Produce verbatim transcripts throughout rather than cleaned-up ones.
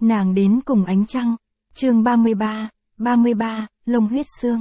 Nàng đến cùng ánh trăng. Chương ba mươi ba, ba mươi ba, lông huyết xương.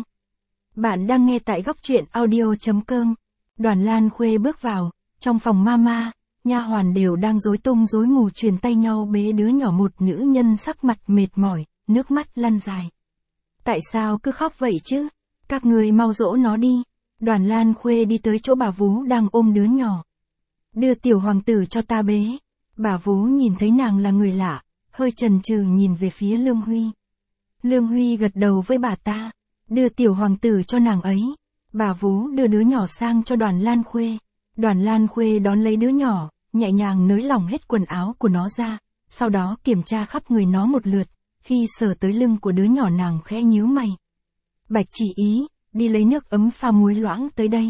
Bạn đang nghe tại góc truyện audio chấm com. Đoàn Lan Khuê bước vào, trong phòng mama, nha hoàn đều đang rối tung rối mù truyền tay nhau bế đứa nhỏ, một nữ nhân sắc mặt mệt mỏi, nước mắt lăn dài. Tại sao cứ khóc vậy chứ? Các người mau dỗ nó đi. Đoàn Lan Khuê đi tới chỗ bà Vú đang ôm đứa nhỏ. Đưa tiểu hoàng tử cho ta bế. Bà Vú nhìn thấy nàng là người lạ, hơi chần chừ nhìn về phía Lương Huy. Lương Huy gật đầu với bà ta, đưa tiểu hoàng tử cho nàng ấy. Bà Vú đưa đứa nhỏ sang cho Đoàn Lan Khuê. Đoàn Lan Khuê đón lấy đứa nhỏ, nhẹ nhàng nới lỏng hết quần áo của nó ra, sau đó kiểm tra khắp người nó một lượt. Khi sờ tới lưng của đứa nhỏ, nàng khẽ nhíu mày. Bạch Chỉ Ý, đi lấy nước ấm pha muối loãng tới đây.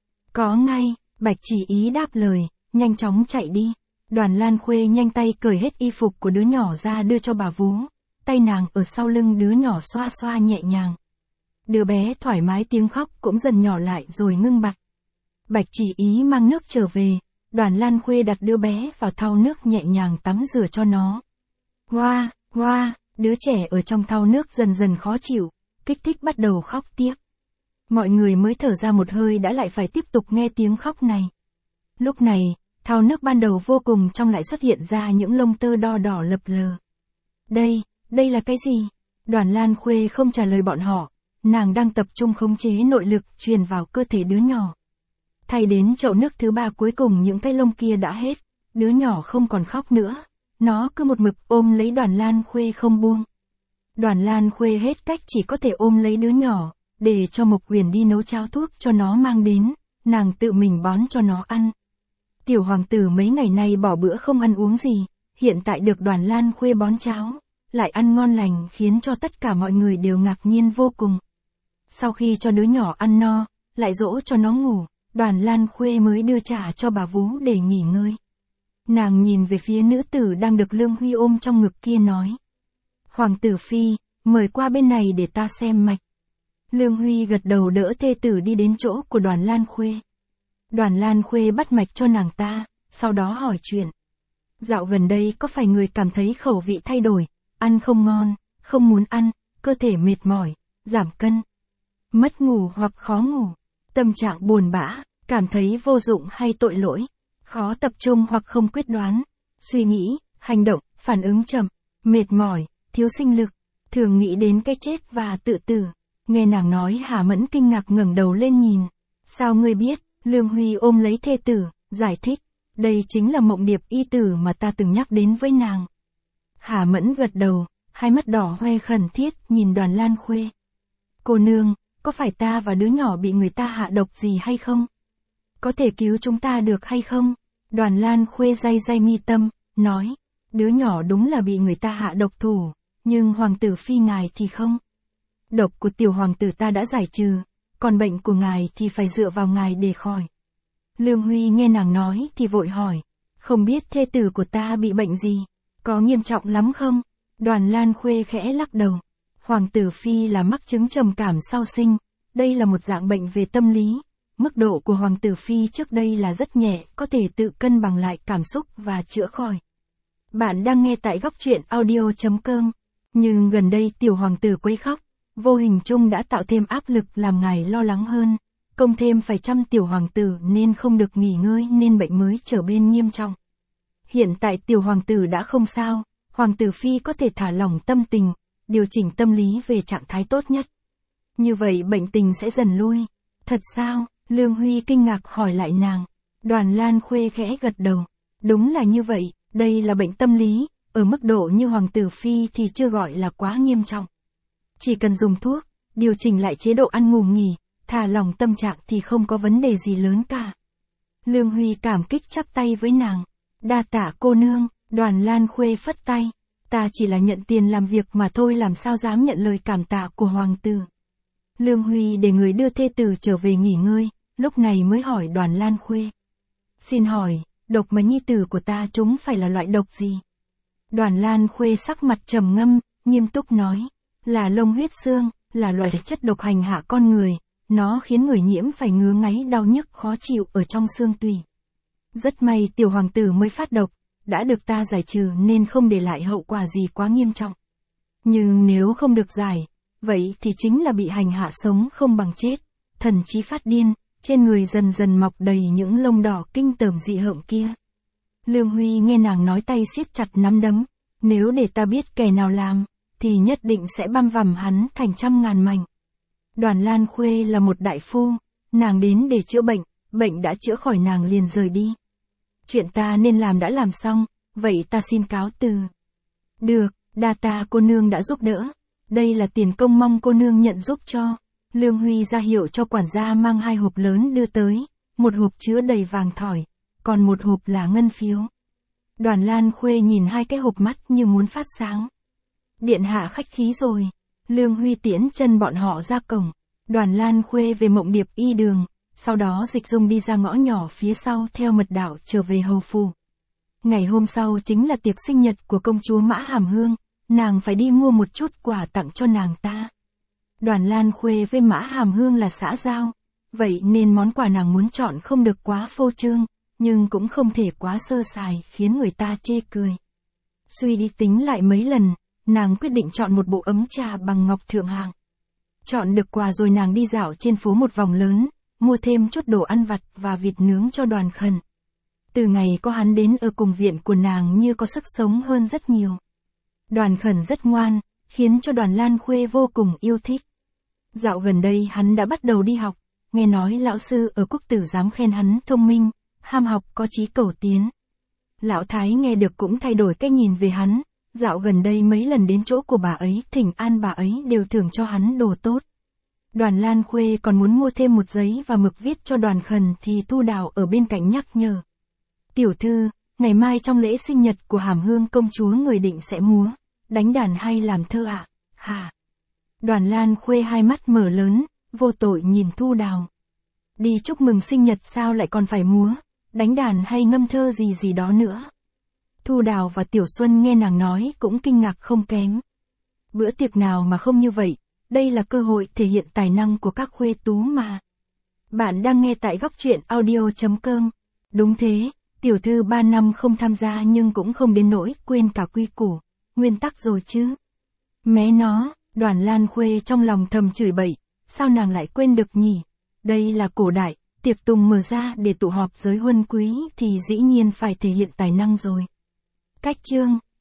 Có ngay, Bạch Chỉ Ý đáp lời, nhanh chóng chạy đi. Đoàn Lan Khuê nhanh tay cởi hết y phục của đứa nhỏ ra đưa cho bà Vú. Tay nàng ở sau lưng đứa nhỏ xoa xoa nhẹ nhàng. Đứa bé thoải mái, tiếng khóc cũng dần nhỏ lại rồi ngưng bặt. Bạch Chỉ Ý mang nước trở về, Đoàn Lan Khuê đặt đứa bé vào thau nước, nhẹ nhàng tắm rửa cho nó. Hoa, hoa, đứa trẻ ở trong thau nước dần dần khó chịu, kích thích bắt đầu khóc tiếp. Mọi người mới thở ra một hơi đã lại phải tiếp tục nghe tiếng khóc này. Lúc này, thau nước ban đầu vô cùng trong lại xuất hiện ra những lông tơ đo đỏ lập lờ. Đây, đây là cái gì? Đoàn Lan Khuê không trả lời bọn họ, nàng đang tập trung khống chế nội lực truyền vào cơ thể đứa nhỏ. Thay đến chậu nước thứ ba cuối cùng những cái lông kia đã hết, đứa nhỏ không còn khóc nữa, nó cứ một mực ôm lấy Đoàn Lan Khuê không buông. Đoàn Lan Khuê hết cách chỉ có thể ôm lấy đứa nhỏ, để cho Mộc Huyền đi nấu cháo thuốc cho nó mang đến, nàng tự mình bón cho nó ăn. Tiểu hoàng tử mấy ngày nay bỏ bữa không ăn uống gì, hiện tại được Đoàn Lan Khuê bón cháo, lại ăn ngon lành khiến cho tất cả mọi người đều ngạc nhiên vô cùng. Sau khi cho đứa nhỏ ăn no, lại dỗ cho nó ngủ, Đoàn Lan Khuê mới đưa trả cho bà Vú để nghỉ ngơi. Nàng nhìn về phía nữ tử đang được Lương Huy ôm trong ngực kia nói. Hoàng tử phi, mời qua bên này để ta xem mạch. Lương Huy gật đầu đỡ thê tử đi đến chỗ của Đoàn Lan Khuê. Đoàn Lan Khuê bắt mạch cho nàng ta, sau đó hỏi chuyện. Dạo gần đây có phải người cảm thấy khẩu vị thay đổi, ăn không ngon, không muốn ăn, cơ thể mệt mỏi, giảm cân, mất ngủ hoặc khó ngủ, tâm trạng buồn bã, cảm thấy vô dụng hay tội lỗi, khó tập trung hoặc không quyết đoán, suy nghĩ, hành động, phản ứng chậm, mệt mỏi, thiếu sinh lực, thường nghĩ đến cái chết và tự tử. Nghe nàng nói, Hà Mẫn kinh ngạc ngẩng đầu lên nhìn. Sao ngươi biết? Lương Huy ôm lấy thê tử, giải thích. Đây chính là mộng điệp y tử mà ta từng nhắc đến với nàng. Hà Mẫn gật đầu, hai mắt đỏ hoe khẩn thiết nhìn Đoàn Lan Khuê. Cô nương, có phải ta và đứa nhỏ bị người ta hạ độc gì hay không? Có thể cứu chúng ta được hay không? Đoàn Lan Khuê day day mi tâm, nói. Đứa nhỏ đúng là bị người ta hạ độc thủ, nhưng hoàng tử phi ngài thì không. Độc của tiểu hoàng tử ta đã giải trừ, còn bệnh của ngài thì phải dựa vào ngài để khỏi. Lương Huy nghe nàng nói thì vội hỏi, không biết thê tử của ta bị bệnh gì, có nghiêm trọng lắm không? Đoàn Lan Khuê khẽ lắc đầu. Hoàng tử phi là mắc chứng trầm cảm sau sinh, đây là một dạng bệnh về tâm lý. Mức độ của hoàng tử phi trước đây là rất nhẹ, có thể tự cân bằng lại cảm xúc và chữa khỏi. Bạn đang nghe tại góc truyện audio chấm com. Nhưng gần đây tiểu hoàng tử quấy khóc, vô hình chung đã tạo thêm áp lực làm ngài lo lắng hơn, công thêm phải chăm tiểu hoàng tử nên không được nghỉ ngơi nên bệnh mới trở bên nghiêm trọng. Hiện tại tiểu hoàng tử đã không sao, hoàng tử phi có thể thả lỏng tâm tình, điều chỉnh tâm lý về trạng thái tốt nhất. Như vậy bệnh tình sẽ dần lui. Thật sao? Lương Huy kinh ngạc hỏi lại nàng. Đoàn Lan Khuê khẽ gật đầu. Đúng là như vậy, đây là bệnh tâm lý, ở mức độ như hoàng tử phi thì chưa gọi là quá nghiêm trọng. Chỉ cần dùng thuốc, điều chỉnh lại chế độ ăn ngủ nghỉ, thả lỏng tâm trạng thì không có vấn đề gì lớn cả. Lương Huy cảm kích chắp tay với nàng. Đa tạ cô nương. Đoàn Lan Khuê phất tay. Ta chỉ là nhận tiền làm việc mà thôi, làm sao dám nhận lời cảm tạ của hoàng tử. Lương Huy để người đưa thê tử trở về nghỉ ngơi, lúc này mới hỏi Đoàn Lan Khuê. Xin hỏi, độc mà nhi tử của ta chúng phải là loại độc gì? Đoàn Lan Khuê sắc mặt trầm ngâm, nghiêm túc nói. Là lông huyết xương, là loại chất độc hành hạ con người, nó khiến người nhiễm phải ngứa ngáy đau nhức khó chịu ở trong xương tủy. Rất may tiểu hoàng tử mới phát độc, đã được ta giải trừ nên không để lại hậu quả gì quá nghiêm trọng. Nhưng nếu không được giải, vậy thì chính là bị hành hạ sống không bằng chết, thần trí phát điên, trên người dần dần mọc đầy những lông đỏ kinh tởm dị hợm kia. Lương Huy nghe nàng nói tay siết chặt nắm đấm, nếu để ta biết kẻ nào làm, thì nhất định sẽ băm vằm hắn thành trăm ngàn mảnh. Đoàn Lan Khuê là một đại phu, nàng đến để chữa bệnh, bệnh đã chữa khỏi nàng liền rời đi. Chuyện ta nên làm đã làm xong, vậy ta xin cáo từ. Được, đa tạ cô nương đã giúp đỡ, đây là tiền công mong cô nương nhận giúp cho. Lương Huy ra hiệu cho quản gia mang hai hộp lớn đưa tới, một hộp chứa đầy vàng thỏi, còn một hộp là ngân phiếu. Đoàn Lan Khuê nhìn hai cái hộp mắt như muốn phát sáng. Điện hạ khách khí rồi. Lương Huy tiễn chân bọn họ ra cổng. Đoàn Lan Khuê về Mộng Điệp y đường, sau đó Dịch Dung đi ra ngõ nhỏ phía sau theo mật đạo trở về hầu phủ. Ngày hôm sau chính là tiệc sinh nhật của công chúa Mã Hàm Hương, nàng phải đi mua một chút quà tặng cho nàng ta. Đoàn Lan Khuê với Mã Hàm Hương là xã giao, vậy nên món quà nàng muốn chọn không được quá phô trương, nhưng cũng không thể quá sơ sài khiến người ta chê cười. Suy đi tính lại mấy lần, nàng quyết định chọn một bộ ấm trà bằng ngọc thượng hạng. Chọn được quà rồi nàng đi dạo trên phố một vòng lớn, mua thêm chút đồ ăn vặt và vịt nướng cho Đoàn Khẩn. Từ ngày có hắn đến ở cùng viện của nàng như có sức sống hơn rất nhiều. Đoàn Khẩn rất ngoan, khiến cho Đoàn Lan Khuê vô cùng yêu thích. Dạo gần đây hắn đã bắt đầu đi học, nghe nói lão sư ở Quốc Tử Giám khen hắn thông minh, ham học có chí cầu tiến. Lão Thái nghe được cũng thay đổi cái nhìn về hắn, dạo gần đây mấy lần đến chỗ của bà ấy thỉnh an bà ấy đều thưởng cho hắn đồ tốt. Đoàn Lan Khuê còn muốn mua thêm một giấy và mực viết cho Đoàn Khẩn thì Thu Đào ở bên cạnh nhắc nhở. Tiểu thư, ngày mai trong lễ sinh nhật của Hàm Hương công chúa người định sẽ múa, đánh đàn hay làm thơ ạ? À? Hả? Đoàn Lan Khuê hai mắt mở lớn, vô tội nhìn Thu Đào. Đi chúc mừng sinh nhật sao lại còn phải múa, đánh đàn hay ngâm thơ gì gì đó nữa. Thu Đào và Tiểu Xuân nghe nàng nói cũng kinh ngạc không kém. Bữa tiệc nào mà không như vậy, đây là cơ hội thể hiện tài năng của các khuê tú mà. Bạn đang nghe tại góc truyện audio chấm com. Đúng thế, tiểu thư ba năm không tham gia nhưng cũng không đến nỗi quên cả quy củ, nguyên tắc rồi chứ. Mé nó, Đoàn Lan Khuê trong lòng thầm chửi bậy, sao nàng lại quên được nhỉ? Đây là cổ đại, tiệc tùng mở ra để tụ họp giới huân quý thì dĩ nhiên phải thể hiện tài năng rồi. Cách chương